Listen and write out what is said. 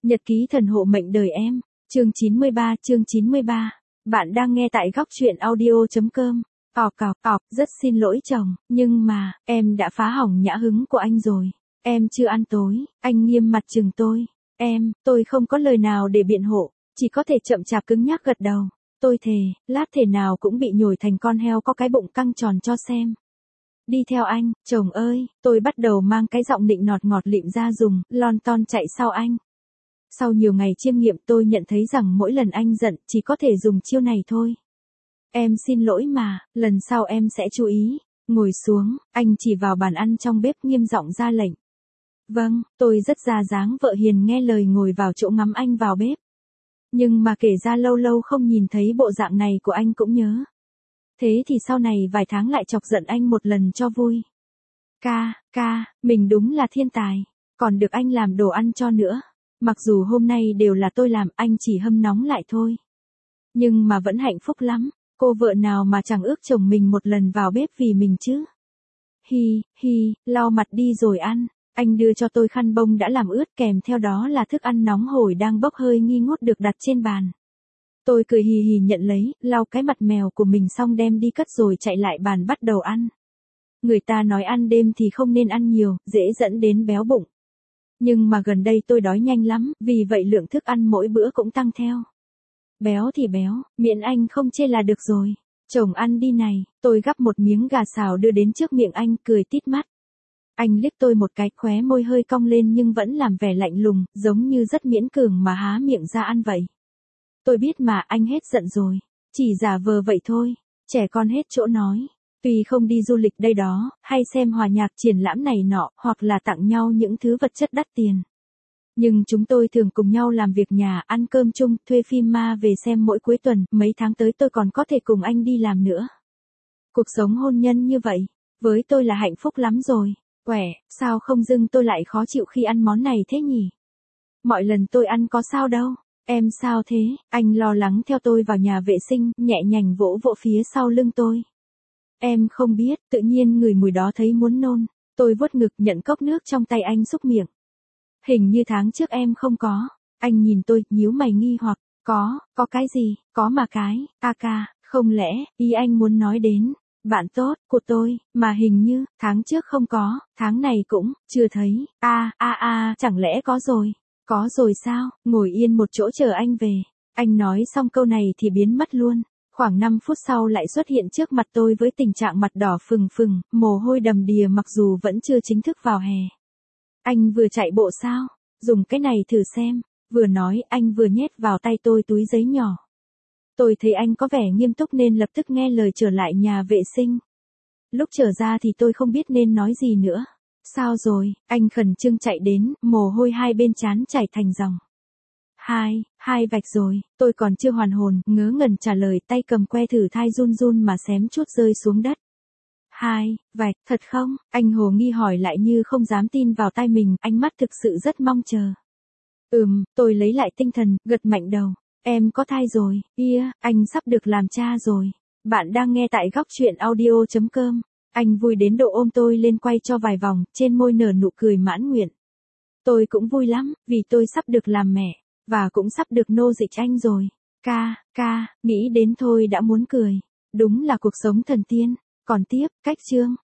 Nhật ký thần hộ mệnh đời em, chương 93. Bạn đang nghe tại góc truyện audio.com. Rất xin lỗi chồng, nhưng mà, em đã phá hỏng nhã hứng của anh rồi. Em chưa ăn tối, anh nghiêm mặt chừng tôi. Tôi không có lời nào để biện hộ, chỉ có thể chậm chạp cứng nhắc gật đầu. Tôi thề, lát thể nào cũng bị nhồi thành con heo có cái bụng căng tròn cho xem. Đi theo anh, chồng ơi, tôi bắt đầu mang cái giọng nịnh nọt ngọt lịm ra dùng, lon ton chạy sau anh. Sau nhiều ngày chiêm nghiệm tôi nhận thấy rằng mỗi lần anh giận chỉ có thể dùng chiêu này thôi. Em xin lỗi mà, lần sau em sẽ chú ý. Ngồi xuống, anh chỉ vào bàn ăn trong bếp nghiêm giọng ra lệnh. Vâng, tôi rất ra dáng vợ hiền nghe lời ngồi vào chỗ ngắm anh vào bếp. Nhưng mà kể ra lâu lâu không nhìn thấy bộ dạng này của anh cũng nhớ. Thế thì sau này vài tháng lại chọc giận anh một lần cho vui. Mình đúng là thiên tài, còn được anh làm đồ ăn cho nữa. Mặc dù hôm nay đều là tôi làm, anh chỉ hâm nóng lại thôi. Nhưng mà vẫn hạnh phúc lắm, cô vợ nào mà chẳng ước chồng mình một lần vào bếp vì mình chứ. Lau mặt đi rồi ăn. Anh đưa cho tôi khăn bông đã làm ướt, kèm theo đó là thức ăn nóng hổi đang bốc hơi nghi ngút được đặt trên bàn. Tôi cười hì hì nhận lấy, lau cái mặt mèo của mình xong đem đi cất rồi chạy lại bàn bắt đầu ăn. Người ta nói ăn đêm thì không nên ăn nhiều, dễ dẫn đến béo bụng. Nhưng mà gần đây tôi đói nhanh lắm, vì vậy lượng thức ăn mỗi bữa cũng tăng theo. Béo thì béo, miễn anh không chê là được rồi. Chồng ăn đi này, tôi gắp một miếng gà xào đưa đến trước miệng anh, cười tít mắt. Anh liếc tôi một cái, khóe môi hơi cong lên nhưng vẫn làm vẻ lạnh lùng, giống như rất miễn cường mà há miệng ra ăn vậy. Tôi biết mà, anh hết giận rồi. Chỉ giả vờ vậy thôi, trẻ con hết chỗ nói. Tuy không đi du lịch đây đó, hay xem hòa nhạc triển lãm này nọ, hoặc là tặng nhau những thứ vật chất đắt tiền. Nhưng chúng tôi thường cùng nhau làm việc nhà, ăn cơm chung, thuê phim ma về xem mỗi cuối tuần, mấy tháng tới tôi còn có thể cùng anh đi làm nữa. Cuộc sống hôn nhân như vậy, với tôi là hạnh phúc lắm rồi. Sao không dưng tôi lại khó chịu khi ăn món này thế nhỉ? Mọi lần tôi ăn có sao đâu. Em sao thế? Anh lo lắng theo tôi vào nhà vệ sinh, nhẹ nhàng vỗ vỗ phía sau lưng tôi. Em không biết, tự nhiên ngửi mùi đó thấy muốn nôn. Tôi vuốt ngực nhận cốc nước trong tay anh xúc miệng. Hình như tháng trước em không có. Anh nhìn tôi, nhíu mày nghi hoặc. Có cái gì? Có mà cái, không lẽ, ý anh muốn nói đến, bạn tốt của tôi, mà hình như, tháng trước không có, tháng này cũng, chưa thấy. Chẳng lẽ có rồi? Có rồi sao? Ngồi yên một chỗ chờ anh về. Anh nói xong câu này thì biến mất luôn. Khoảng 5 phút sau lại xuất hiện trước mặt tôi với tình trạng mặt đỏ phừng phừng, mồ hôi đầm đìa mặc dù vẫn chưa chính thức vào hè. Anh vừa chạy bộ sao? Dùng cái này thử xem. Vừa nói anh vừa nhét vào tay tôi túi giấy nhỏ. Tôi thấy anh có vẻ nghiêm túc nên lập tức nghe lời trở lại nhà vệ sinh. Lúc trở ra thì tôi không biết nên nói gì nữa. Sao rồi? Anh khẩn trương chạy đến, mồ hôi hai bên trán chảy thành dòng. Hai vạch rồi, tôi còn chưa hoàn hồn, ngớ ngẩn trả lời, tay cầm que thử thai run run mà xém chút rơi xuống đất. 2 vạch, thật không? Anh hồ nghi hỏi lại như không dám tin vào tai mình, ánh mắt thực sự rất mong chờ. Tôi lấy lại tinh thần, gật mạnh đầu. Em có thai rồi, anh sắp được làm cha rồi. Bạn đang nghe tại góc truyện audio.com. Anh vui đến độ ôm tôi lên quay cho vài vòng, trên môi nở nụ cười mãn nguyện. Tôi cũng vui lắm, vì tôi sắp được làm mẹ, và cũng sắp được nô dịch anh rồi. Nghĩ đến thôi đã muốn cười. Đúng là cuộc sống thần tiên. Còn tiếp, cách chương.